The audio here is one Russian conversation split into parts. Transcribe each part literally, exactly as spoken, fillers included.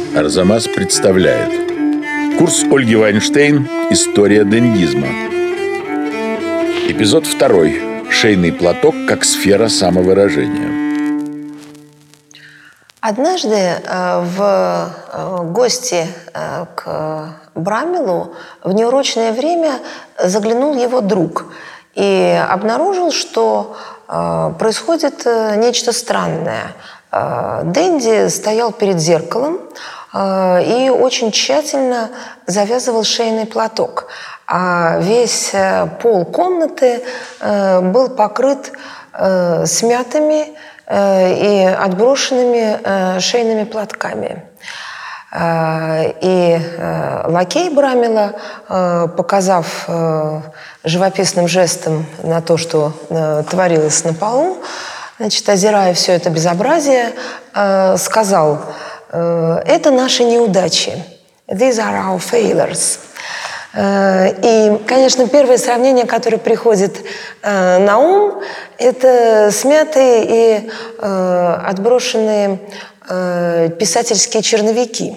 Арзамас представляет курс Ольги Вайнштейн «История дендизма». Эпизод второй. Шейный платок как сфера самовыражения. Однажды в гости к Брамилу в неурочное время заглянул его друг и обнаружил, что происходит нечто странное. Денди стоял перед зеркалом и очень тщательно завязывал шейный платок. А весь пол комнаты был покрыт смятыми и отброшенными шейными платками. И лакей Брамила, показав живописным жестом на то, что творилось на полу, значит, озирая все это безобразие, сказал: «Это наши неудачи. These are our failures». И, конечно, первое сравнение, которое приходит на ум, это смятые и отброшенные писательские черновики.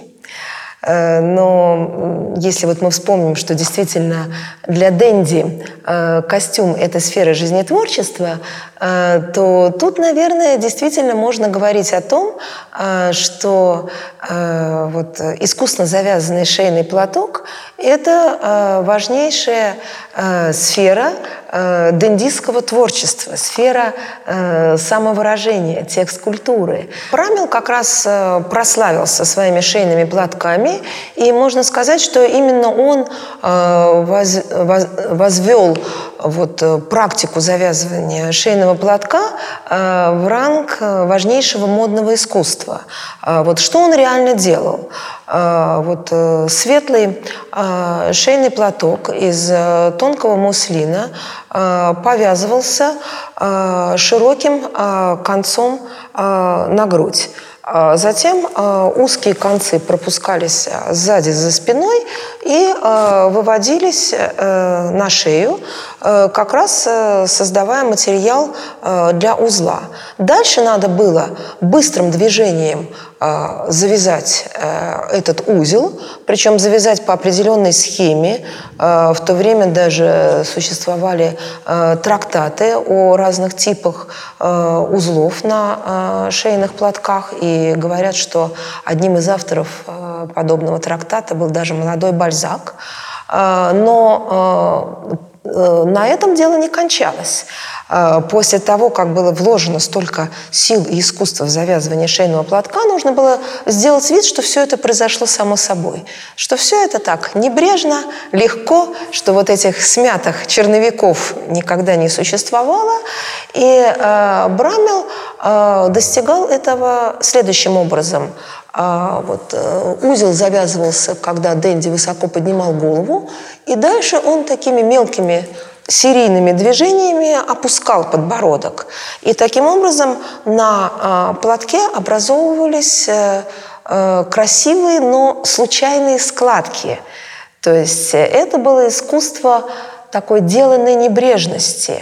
Но если вот мы вспомним, что действительно для Денди костюм – это сфера жизнетворчества, то тут, наверное, действительно можно говорить о том, что вот искусно завязанный шейный платок – это важнейшая сфера дендистского творчества, сфера самовыражения, текст-культуры. Брамил как раз прославился своими шейными платками, и можно сказать, что именно он возвел вот практику завязывания шейного платка в ранг важнейшего модного искусства. Вот что он реально делал? Вот светлый шейный платок из тонкого муслина повязывался широким концом на грудь. Затем узкие концы пропускались сзади за спиной и выводились на шею, как раз создавая материал для узла. Дальше надо было быстрым движением завязать этот узел, причем завязать по определенной схеме. В то время даже существовали трактаты о разных типах узлов на шейных платках, и говорят, что одним из авторов подобного трактата был даже молодой Бальзак. Но на этом дело не кончалось. После того, как было вложено столько сил и искусства в завязывание шейного платка, нужно было сделать вид, что все это произошло само собой. Что все это так небрежно, легко, что вот этих смятых черновиков никогда не существовало. И э, Брамил э, достигал этого следующим образом. А вот э, узел завязывался, когда Денди высоко поднимал голову, и дальше он такими мелкими серийными движениями опускал подбородок. И таким образом на э, платке образовывались э, э, красивые, но случайные складки. То есть это было искусство такой деланной небрежности.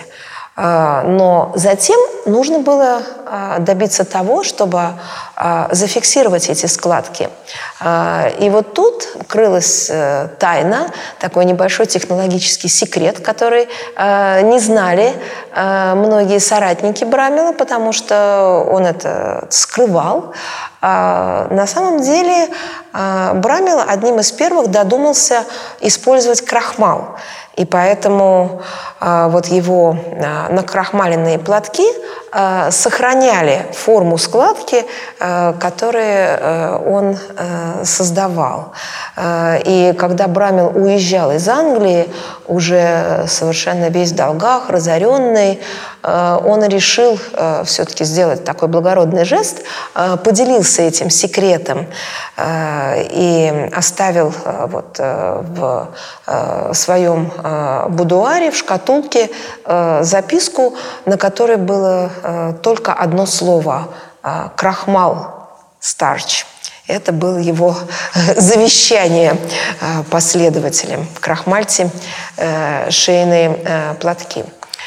Но затем нужно было добиться того, чтобы зафиксировать эти складки. И вот тут крылась тайна, такой небольшой технологический секрет, который не знали многие соратники Брамила, потому что он это скрывал. На самом деле Брамил одним из первых додумался использовать крахмал. И поэтому э, вот его э, накрахмаленные платки э, сохраняли форму складки, э, которые э, он э, создавал. Э, и когда Брамил уезжал из Англии, уже совершенно весь в долгах, разоренный, э, он решил э, все-таки сделать такой благородный жест, э, поделился этим секретом э, и оставил э, вот, э, в э, своем будуаре, в шкатулке записку, на которой было только одно слово – крахмал, старч. Это было его завещание последователям – крахмальте шейные платки.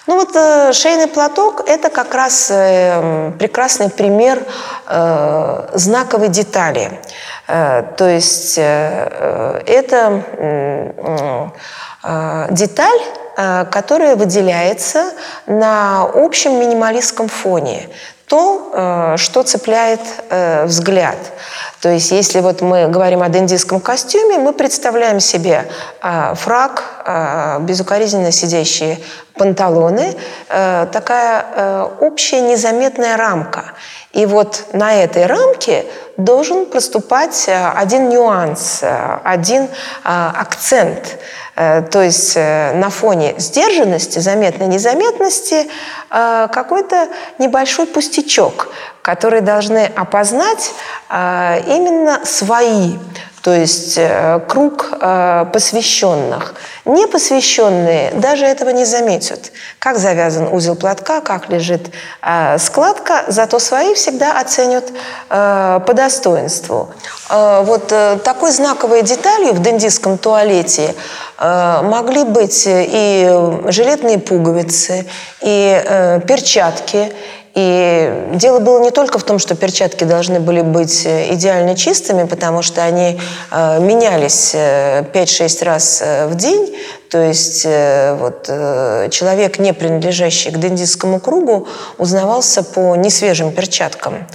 Ну вот э, шейный платок – это как раз э, прекрасный пример э, знаковой детали. Э, то есть э, это э, э, деталь, э, которая выделяется на общем минималистском фоне. То, э, что цепляет э, взгляд. То есть, если вот мы говорим о дендийском костюме, мы представляем себе э, фрак, э, безукоризненно сидящие панталоны, э, такая э, общая незаметная рамка. И вот на этой рамке должен проступать один нюанс, один акцент. То есть на фоне сдержанности, заметной незаметности какой-то небольшой пустячок, который должны опознать именно свои, то есть круг посвященных. Непосвященные даже этого не заметят. Как завязан узел платка, как лежит складка, зато свои всегда оценят по достоинству. Вот такой знаковой деталью в дендийском туалете могли быть и жилетные пуговицы, и перчатки. И дело было не только в том, что перчатки должны были быть идеально чистыми, потому что они э, менялись пять-шесть раз в день. То есть э, вот, э, человек, не принадлежащий к дендийскому кругу, узнавался по несвежим перчаткам.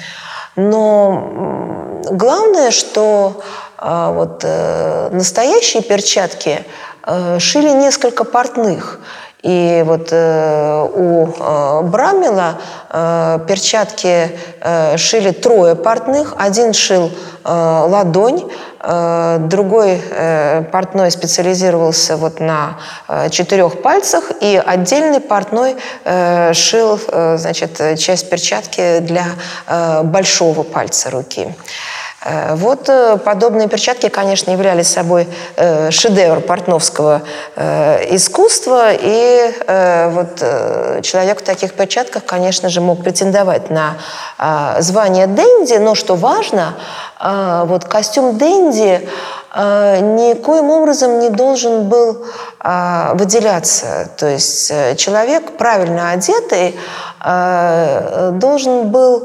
Но главное, что э, вот, э, настоящие перчатки э, шили несколько портных. И вот э, у э, Браммела э, перчатки э, шили трое портных. Один шил э, ладонь, э, другой э, портной специализировался вот на э, четырех пальцах, и отдельный портной э, шил э, значит, часть перчатки для э, большого пальца руки. Вот подобные перчатки, конечно, являли собой шедевр портновского искусства, и вот человек в таких перчатках, конечно же, мог претендовать на звание денди, но, что важно, вот костюм денди никоим образом не должен был выделяться. То есть человек, правильно одетый, должен был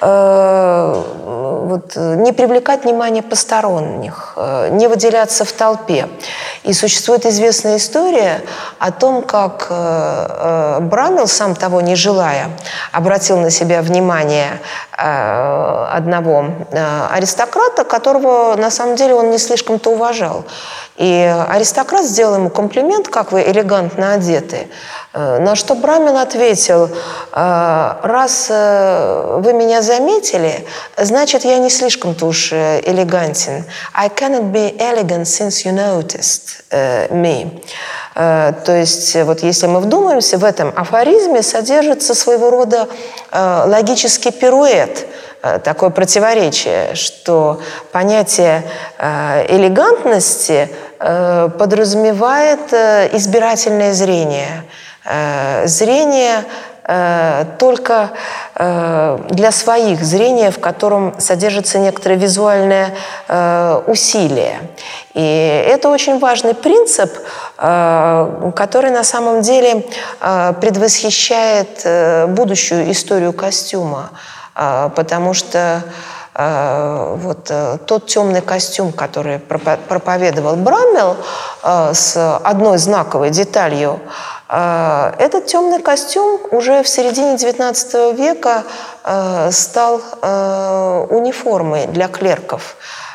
вот, не привлекать внимание посторонних, не выделяться в толпе. И существует известная история о том, как Браммел, сам того не желая, обратил на себя внимание одного аристократа, которого на самом деле он не слишком-то уважал. И аристократ сделал ему комплимент: как вы элегантно одеты. На что Браммел ответил: раз вы меня заметили, значит, я не слишком-то уж элегантен. I cannot be elegant since you noticed me. То есть, вот если мы вдумаемся, в этом афоризме содержится своего рода логический пируэт, такое противоречие, что понятие элегантности подразумевает избирательное зрение. Зрение только для своих, зрение, в котором содержится некоторое визуальное усилие. И это очень важный принцип, который на самом деле предвосхищает будущую историю костюма, потому что вот тот темный костюм, который проповедовал Браммел, с одной знаковой деталью, этот темный костюм уже в середине девятнадцатого века стал униформой для клерков.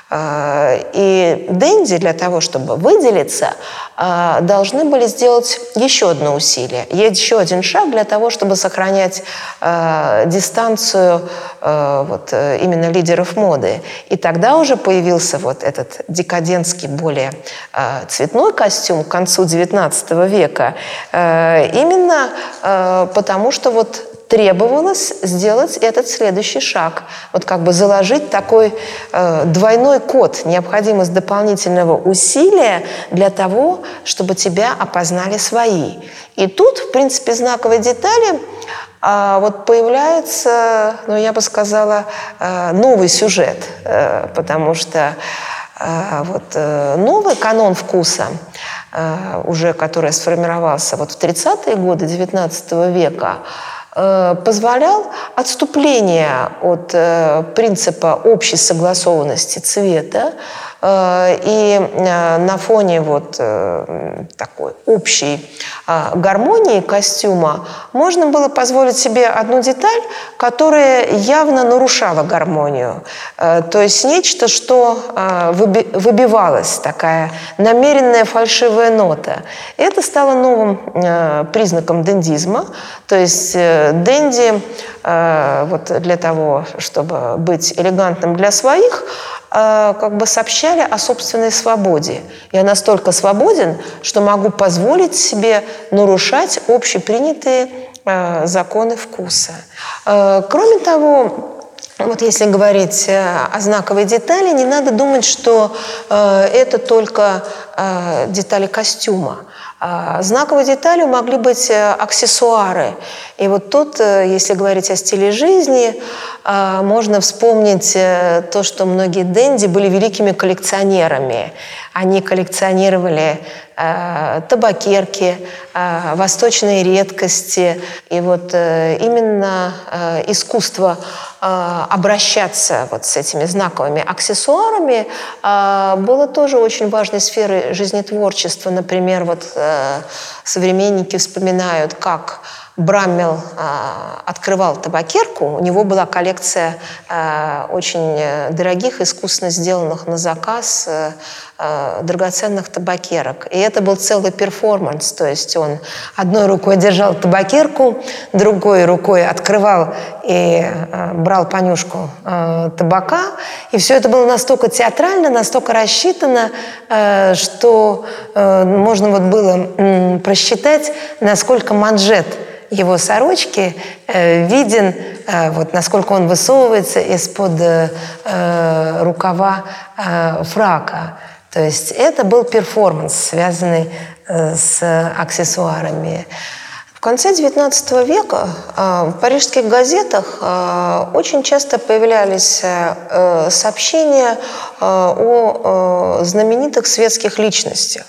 И денди для того, чтобы выделиться, должны были сделать еще одно усилие, еще один шаг для того, чтобы сохранять дистанцию вот, именно лидеров моды. И тогда уже появился вот этот декадентский, более цветной костюм к концу девятнадцатого века, именно потому что вот требовалось сделать этот следующий шаг. Вот как бы заложить такой э, двойной код, необходимость дополнительного усилия для того, чтобы тебя опознали свои. И тут, в принципе, знаковой детали э, вот появляется, ну, я бы сказала, э, новый сюжет, э, потому что Вот новый канон вкуса, уже который сформировался вот в тридцатые годы девятнадцатого века, позволял отступление от принципа общей согласованности цвета, и на фоне вот такой общей гармонии костюма можно было позволить себе одну деталь, которая явно нарушала гармонию. То есть нечто, что выбивалось, такая намеренная фальшивая нота. И это стало новым признаком дендизма. То есть денди вот для того, чтобы быть элегантным для своих, как бы сообщали о собственной свободе. Я настолько свободен, что могу позволить себе нарушать общепринятые э, законы вкуса. Э, кроме того, вот если говорить о знаковой детали, не надо думать, что э, это только э, детали костюма. Знаковой деталью могли быть аксессуары. И вот тут, если говорить о стиле жизни, можно вспомнить то, что многие денди были великими коллекционерами. Они коллекционировали табакерки, восточные редкости. И вот именно искусство обращаться вот с этими знаковыми аксессуарами было тоже очень важной сферой жизнетворчества. Например, вот современники вспоминают, как Браммел открывал табакерку. У него была коллекция очень дорогих, искусно сделанных на заказ драгоценных табакерок. И это был целый перформанс. То есть он одной рукой держал табакерку, другой рукой открывал и брал понюшку табака. И все это было настолько театрально, настолько рассчитано, что можно вот было просчитать, насколько манжет его сорочки э, виден, э, вот насколько он высовывается из-под э, рукава э, фрака. То есть это был перформанс, связанный э, с аксессуарами. В конце девятнадцатого века э, в парижских газетах э, очень часто появлялись э, сообщения э, о э, знаменитых светских личностях.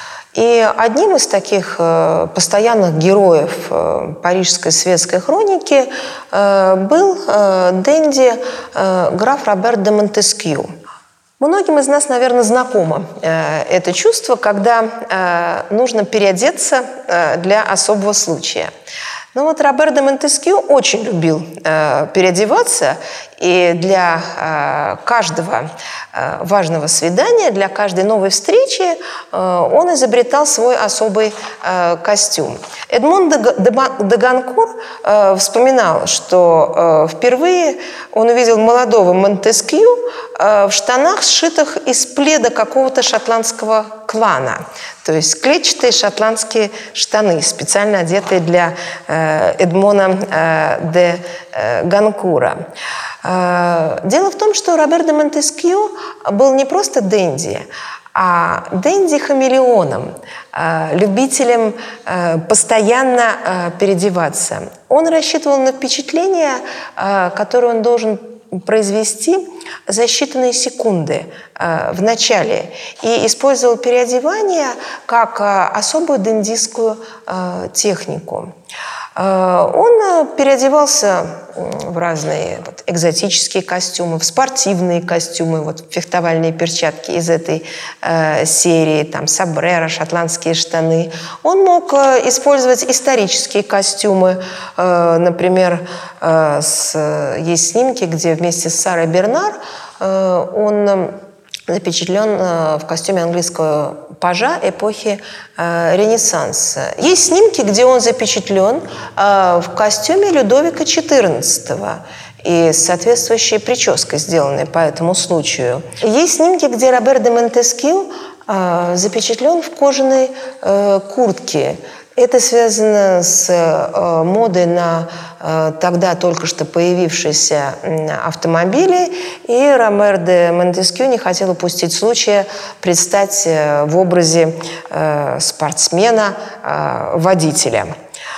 И одним из таких э, постоянных героев э, парижской светской хроники э, был э, денди э, граф Робер де Монтескью. Многим из нас, наверное, знакомо э, это чувство, когда э, нужно переодеться э, для особого случая. Но вот Робер де Монтескью очень любил э, переодеваться, и для э, каждого э, важного свидания, для каждой новой встречи э, он изобретал свой особый э, костюм. Эдмон де, де, де Ганкур э, вспоминал, что э, впервые он увидел молодого Монтескью э, в штанах, сшитых из пледа какого-то шотландского клана. То есть клетчатые шотландские штаны, специально одетые для э, Эдмона э, де э, Ганкура. Э, дело в том, что Робер де Монтескью был не просто денди, а денди-хамелеоном, э, любителем э, постоянно э, переодеваться. Он рассчитывал на впечатление, э, которое он должен произвести за считанные секунды э, в начале, и использовал переодевание как э, особую дендистскую э, технику. Э, он переодевался в разные вот, экзотические костюмы, в спортивные костюмы, вот фехтовальные перчатки из этой э, серии, там сомбреро, шотландские штаны. Он мог э, использовать исторические костюмы, э, например, э, с, есть снимки, где вместе с Сарой Бернар э, он запечатлен в костюме английского пажа эпохи э, Ренессанса. Есть снимки, где он запечатлен э, в костюме Людовика четырнадцатого и с соответствующей прической, сделанной по этому случаю. Есть снимки, где Робер де Монтескью э, запечатлен в кожаной э, куртке. Это связано с э, модой на э, тогда только что появившиеся э, автомобили, и Робер де Монтескью не хотел упустить случая предстать э, в образе э, спортсмена-водителя.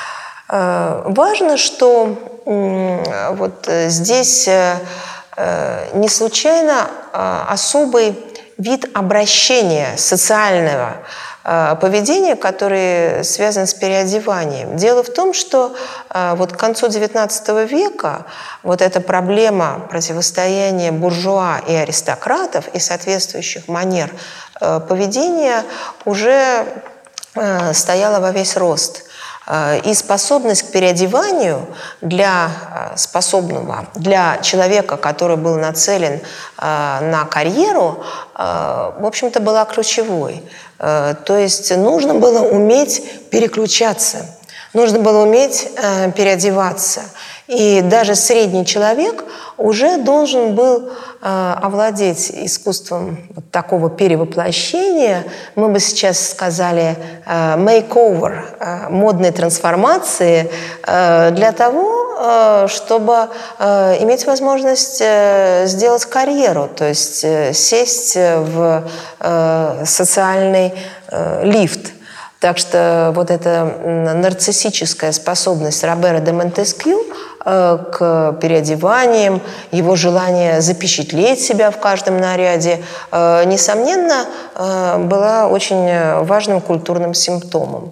Э, важно, что э, вот здесь э, не случайно э, особый вид обращения социального поведения, который связан с переодеванием. Дело в том, что вот к концу девятнадцатого века вот эта проблема противостояния буржуа и аристократов и соответствующих манер поведения уже стояла во весь рост. И способность к переодеванию для способного, для человека, который был нацелен на карьеру, в общем-то, была ключевой. То есть нужно было уметь переключаться, нужно было уметь переодеваться. И даже средний человек уже должен был э, овладеть искусством вот такого перевоплощения, мы бы сейчас сказали э, makeover, э, модной трансформации, э, для того, э, чтобы э, иметь возможность э, сделать карьеру, то есть э, сесть в э, социальный э, лифт. Так что вот эта нарциссическая способность Робера де Монтескью к переодеваниям, его желание запечатлеть себя в каждом наряде, несомненно, была очень важным культурным симптомом.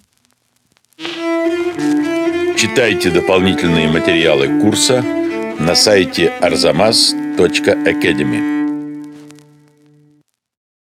Читайте дополнительные материалы курса на сайте арзамас точка академи.